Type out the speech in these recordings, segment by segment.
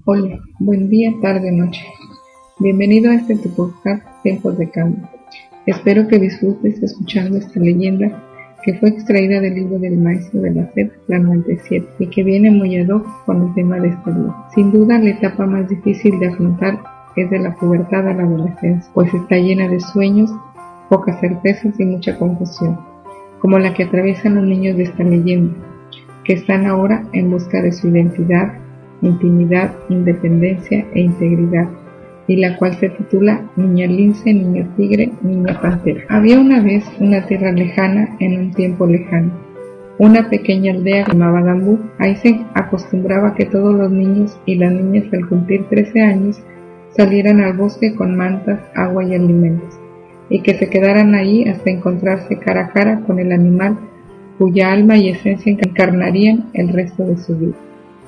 Hola, buen día, tarde, noche. Bienvenido a este tu podcast Tiempos de Cambio. Espero que disfrutes escuchando esta leyenda que fue extraída del libro del Maestro de la Sed, la 97, y que viene muy ad hoc con el tema de este día. Sin duda, la etapa más difícil de afrontar es de la pubertad a la adolescencia, pues está llena de sueños, pocas certezas y mucha confusión, como la que atraviesan los niños de esta leyenda, que están ahora en busca de su identidad, intimidad, independencia e integridad, y la cual se titula Niña Lince, Niño Tigre, Niña Pantera. Había una vez una tierra lejana en un tiempo lejano, una pequeña aldea llamada Dambú. Ahí se acostumbraba que todos los niños y las niñas al cumplir 13 años salieran al bosque con mantas, agua y alimentos, y que se quedaran ahí hasta encontrarse cara a cara con el animal cuya alma y esencia encarnarían el resto de su vida.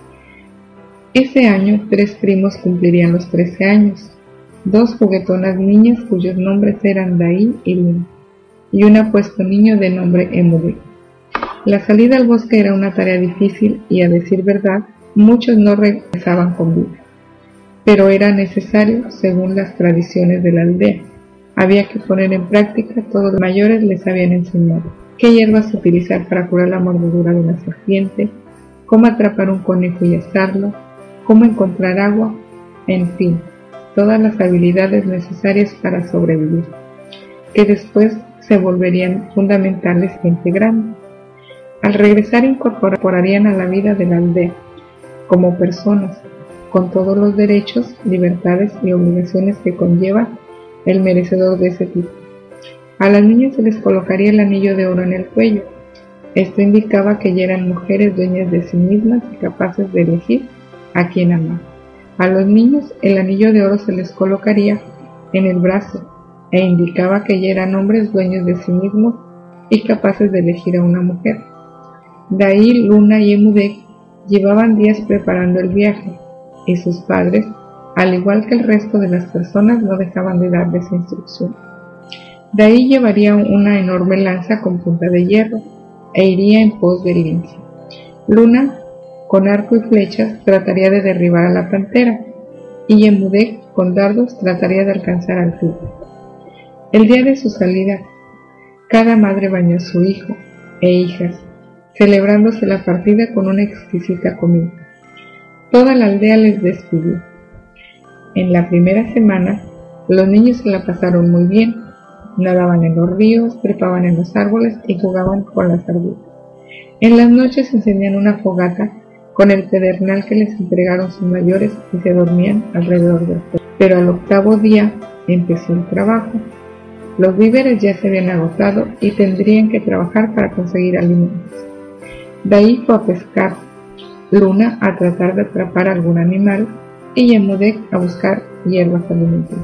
Ese año 3 primos cumplirían los 13 años, 2 juguetonas niñas cuyos nombres eran Daí y Luna, y un apuesto niño de nombre Emudé. La salida al bosque era una tarea difícil y, a decir verdad, muchos no regresaban con vida, pero era necesario según las tradiciones de la aldea. Había que poner en práctica todo lo que los mayores les habían enseñado: qué hierbas utilizar para curar la mordedura de una serpiente, cómo atrapar un conejo y asarlo, cómo encontrar agua, en fin, todas las habilidades necesarias para sobrevivir, que después se volverían fundamentales e integrantes. Al regresar incorporarían a la vida de la aldea como personas, con todos los derechos, libertades y obligaciones que conlleva el merecedor de ese tipo. A las niñas se les colocaría el anillo de oro en el cuello. Esto indicaba que ya eran mujeres dueñas de sí mismas y capaces de elegir a quien amar. A los niños el anillo de oro se les colocaría en el brazo e indicaba que ya eran hombres dueños de sí mismos y capaces de elegir a una mujer. Daí, Luna y Emudé llevaban días preparando el viaje, y sus padres, al igual que el resto de las personas, no dejaban de darles instrucción. Daí llevaría una enorme lanza con punta de hierro e iría en pos del lince. Luna, con arco y flechas, trataría de derribar a la pantera, y Emudé, con dardos, trataría de alcanzar al tigre. El día de su salida, cada madre bañó a su hijo e hijas, celebrándose la partida con una exquisita comida. Toda la aldea les despidió. En la primera semana, los niños se la pasaron muy bien. Nadaban en los ríos, trepaban en los árboles y jugaban con las ardillas. En las noches encendían una fogata con el pedernal que les entregaron sus mayores y se dormían alrededor del fuego. Pero al 8º día empezó el trabajo. Los víveres ya se habían agotado y tendrían que trabajar para conseguir alimentos. Daí fue a pescar, Luna a tratar de atrapar algún animal y Emudé a buscar hierbas alimenticias.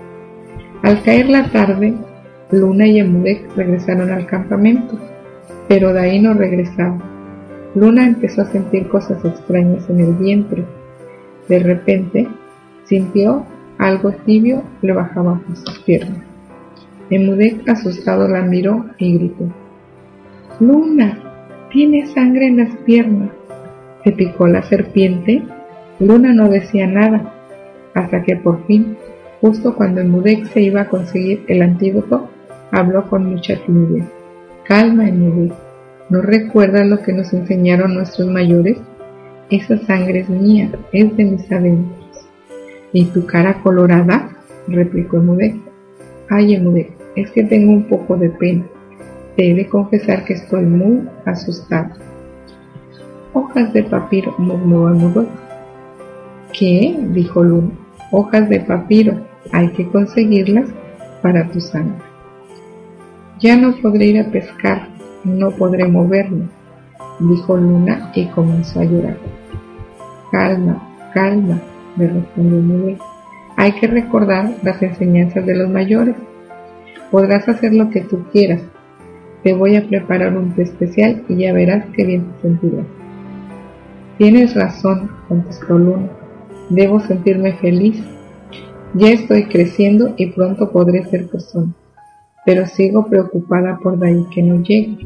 Al caer la tarde, Luna y Emudé regresaron al campamento, pero Daí no regresaba. Luna empezó a sentir cosas extrañas en el vientre. De repente, sintió algo tibio le bajaba por sus piernas. Emudé, asustado, la miró y gritó: «Luna, tienes sangre en las piernas. ¿Te picó la serpiente?». Luna no decía nada, hasta que por fin, justo cuando Emudé se iba a conseguir el antídoto, habló con mucha timidez: «Calma, Emudé. ¿No recuerdas lo que nos enseñaron nuestros mayores? Esa sangre es mía, es de mis adentros». «¿Y tu cara colorada?», replicó Emudé. «Ay, Emudé, es que tengo un poco de pena. Te he de confesar que estoy muy asustado». «Hojas de papiro», murmuró Emudé. «¿Qué?», dijo Luna. «Hojas de papiro, hay que conseguirlas para tu sangre». «Ya no podré ir a pescar, no podré moverme», dijo Luna y comenzó a llorar. «Calma, calma», le respondió Emudé. «Hay que recordar las enseñanzas de los mayores. Podrás hacer lo que tú quieras. Te voy a preparar un té especial y ya verás qué bien te sentirás». «Tienes razón», contestó Luna. «Debo sentirme feliz. Ya estoy creciendo y pronto podré ser persona, pero sigo preocupada por Daí que no llegue.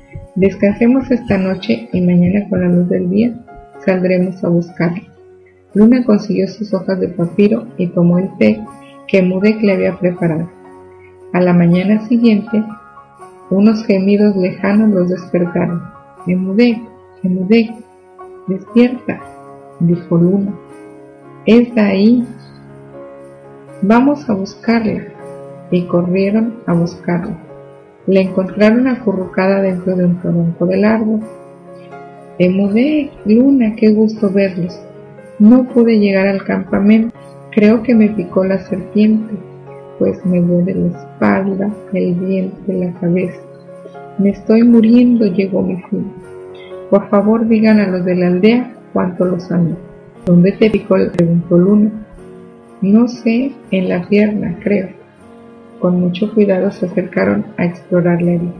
Descansemos esta noche y mañana con la luz del día saldremos a buscarlo. Luna consiguió sus hojas de papiro y tomó el té que Emudec le había preparado. A la mañana siguiente, unos gemidos lejanos los despertaron. Emudec, Emudec, despierta, dijo Luna. Es de ahí. Vamos a buscarla. Y corrieron a buscarla. La encontraron acurrucada dentro de un tronco del árbol. Emudec, Luna, qué gusto verlos. No pude llegar al campamento. Creo que me picó la serpiente, pues me duele la espalda, el vientre, la cabeza. Me estoy muriendo, llegó mi fin. Por favor, digan a los de la aldea cuánto los amo. ¿Dónde te picó?, le preguntó Luna. No sé, en la pierna, creo. Con mucho cuidado se acercaron a explorar la herida.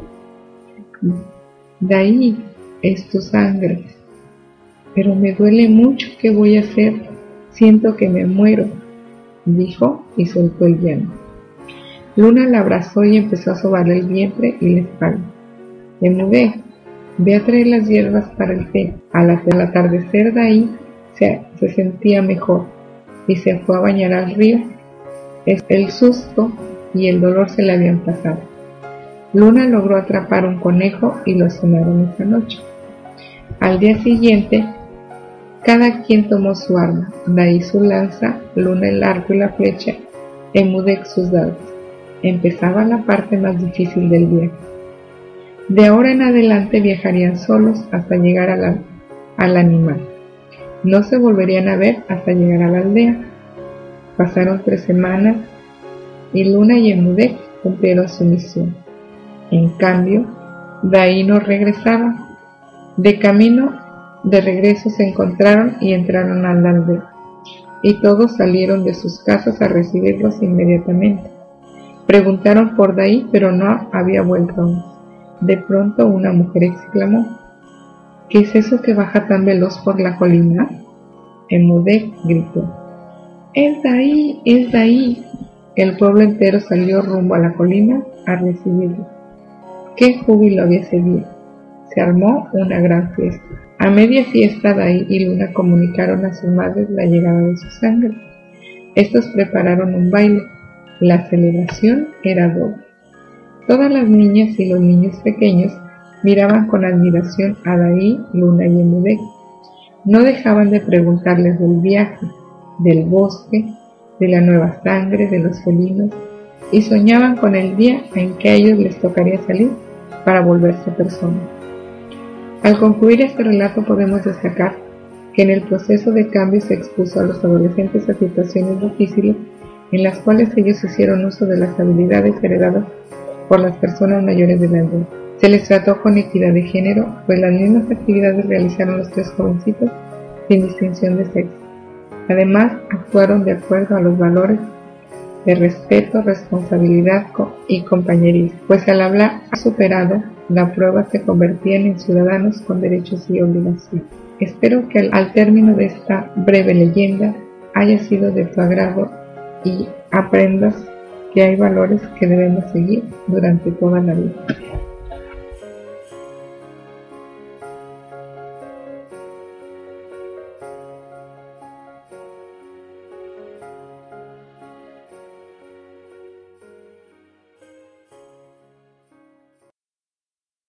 De ahí es tu sangre. Pero me duele mucho, ¿qué voy a hacer? Siento que me muero, dijo y soltó el llanto. Luna la abrazó y empezó a sobarle el vientre y la espalda. Emudec, ve a traer las hierbas para el té. Al atardecer de ahí se sentía mejor y se fue a bañar al río. El susto y el dolor se le habían pasado. Luna logró atrapar un conejo y lo cenaron esa noche. Al día siguiente, cada quien tomó su arma, Daí su lanza, Luna el arco y la flecha, Emudec sus dados. Empezaba la parte más difícil del viaje. De ahora en adelante viajarían solos hasta llegar al animal. No se volverían a ver hasta llegar a la aldea. Pasaron 3 semanas y Luna y Emudec cumplieron su misión. En cambio, Daí no regresaba. De camino de regreso se encontraron y entraron a la aldea, y todos salieron de sus casas a recibirlos inmediatamente. Preguntaron por Daí, pero no había vuelto aún. De pronto una mujer exclamó: ¿Qué es eso que baja tan veloz por la colina? Emudec gritó: ¡Es Daí! ¡Es Daí! El pueblo entero salió rumbo a la colina a recibirlo. ¡Qué júbilo había ese día! Se armó una gran fiesta. A media fiesta, Daí y Luna comunicaron a sus madres la llegada de su sangre. Estos prepararon un baile. La celebración era doble. Todas las niñas y los niños pequeños miraban con admiración a Daí, Luna y Emudec. No dejaban de preguntarles del viaje, del bosque, de la nueva sangre, de los felinos, y soñaban con el día en que a ellos les tocaría salir para volverse personas. Al concluir este relato podemos destacar que en el proceso de cambio se expuso a los adolescentes a situaciones difíciles en las cuales ellos hicieron uso de las habilidades heredadas por las personas mayores de la aldea. Se les trató con equidad de género, pues las mismas actividades realizaron los 3 jovencitos sin distinción de sexo. Además, actuaron de acuerdo a los valores de respeto, responsabilidad y compañerismo, pues al haber superado la prueba se convertían en ciudadanos con derechos y obligaciones. Espero que al término de esta breve leyenda haya sido de tu agrado y aprendas que hay valores que debemos seguir durante toda la vida.